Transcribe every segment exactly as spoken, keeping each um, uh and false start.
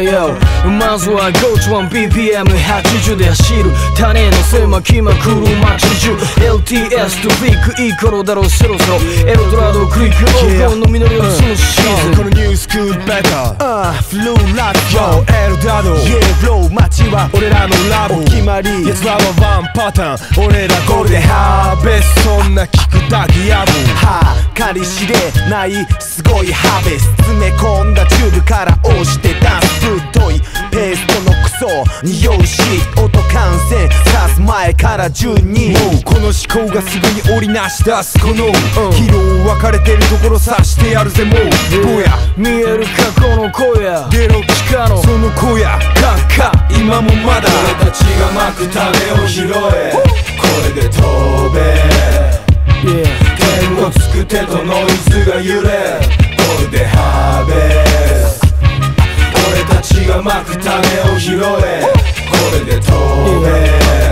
よまずは ゴーチワンビーピーエムはちじゅう で走る種の狭きまくる街中 エルティーエス とフィークいい頃だろうそろそろエルドラドクリック黄金の実りをそのシーズンこのニュースクールベターフルーラックよエルドラド Yeah bro 街は俺らのラブお決まり奴らはワンパターン俺らゴールでハーベストそんな聞くだけやぶはかり知れないすごいハーベスト詰め込んだチューブから押してダンス太いペーストのクソ匂うし音感染さす前から順にもうこの思考がすぐに織りなし出すこの疲労分かれてるところさしてやるぜもうぼや見える過去の声や出ろ地下のその声やカッカ今もまだ俺たちがまく種を拾えこれで飛べ点をつく手とノイズが揺れこれでハーベスト俺たちがまく種を拾えこれで飛べ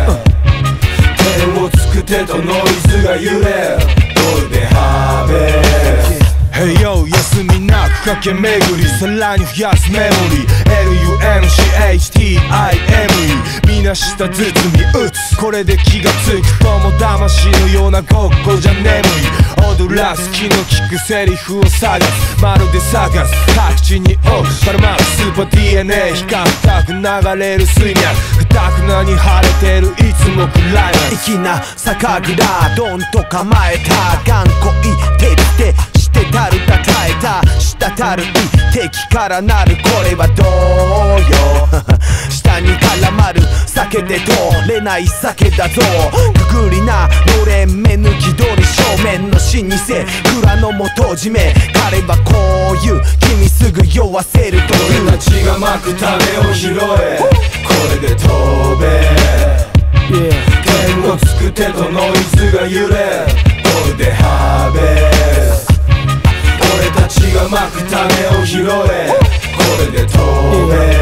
点をつく手とノイズが揺れこれでハーベスト Hey yo 休みなく駆け巡りさらに増やすメモリー エルユーエムシーエイチティーアイエムイー みなした包み打つこれで気がつくとも魂のようなごっこじゃ眠い踊らす気の利くセリフを探すまるで探す各地におばらまくスーパー ディーエヌエー 比較たく流れる水脈ふたくなに晴れてるいつもクライマックス粋な酒蔵ドンと構えた頑固い手でしてたるたたえた滴る敵からなるこれはどうよ下に絡まる酒で通れない酒だぞくぐりなのれん目抜き通り正面の老舗蔵の元締め彼はこういう君すぐ酔わせるという俺たちがまく種を拾えこれで飛べ点をつく手とノイズが揺れこれでハーベスト俺たちがまく種を拾えこれで飛べ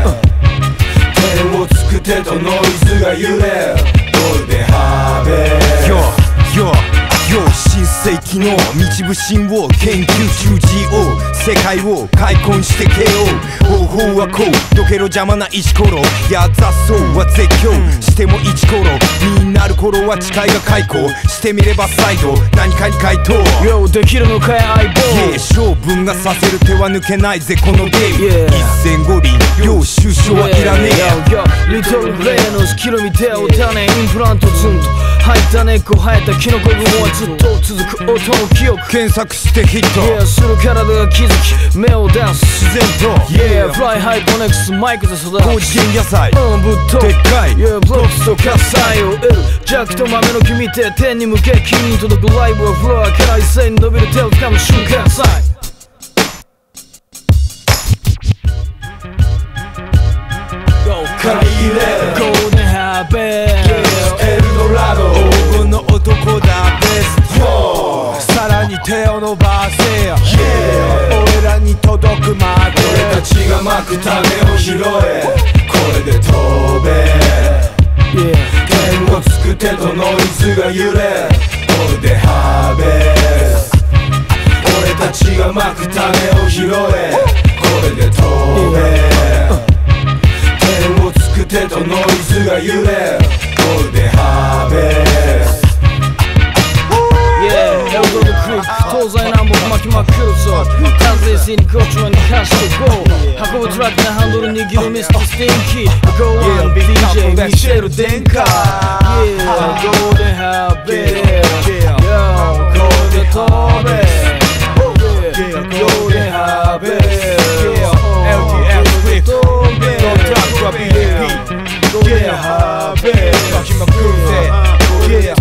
点をつく手とノイズが揺れこれでハーベスト Yo, yo, yo 新世紀の道武神を研究中 ジーオー 世界を開墾して ケーオー 方法はこうどけろ邪魔な石ころや雑草は絶叫しても一頃身になる頃は誓いが開口してみれば再度何かに回答 Yo できるのかい相棒 Yeah 勝負がさせる手は抜けないぜこのゲーム、 yeah. 一戦五輪領収書はいらねえやリトルグレーのスキル見てお種インプラントツンと生えた根っこ生えたキノコ雲はずっと続く音の記憶検索してヒット Yeah する体が気づき目を出す自然と Yeah フライハイコネクスマイクで育つ高次元野菜うんぶっとでっかい Yeah ブロックスと喝采を得るジャックと豆の木見て天に向け君に届くライブはフロアから一斉に伸びる手を掴む瞬間さ借り入れゴールデンハーベエルドラド黄金の男だベストさらに手を伸ばせよ Yeah 俺らに届くまで俺たちがまく種を拾えこれで飛べ点をつく手とノイズが揺れこれでハーベスト俺たちがまく種を拾えこれで飛べ点をつく手とノイズが揺れこれでハーベスト Yeah エルドルクリック東西南北巻きまくるぞ完全性にゴチュアにカスとゴー運ぶトラックなハンドル握るミスタースティンキー Go on ディージェー ミシェル殿下 Yeah ゴールデンハーベス Yo これで飛べ Yeah ゴールデンハーベスエルティーエス フリップノートラックは ビーエーピーゴールデンハーベス巻きまくるぜ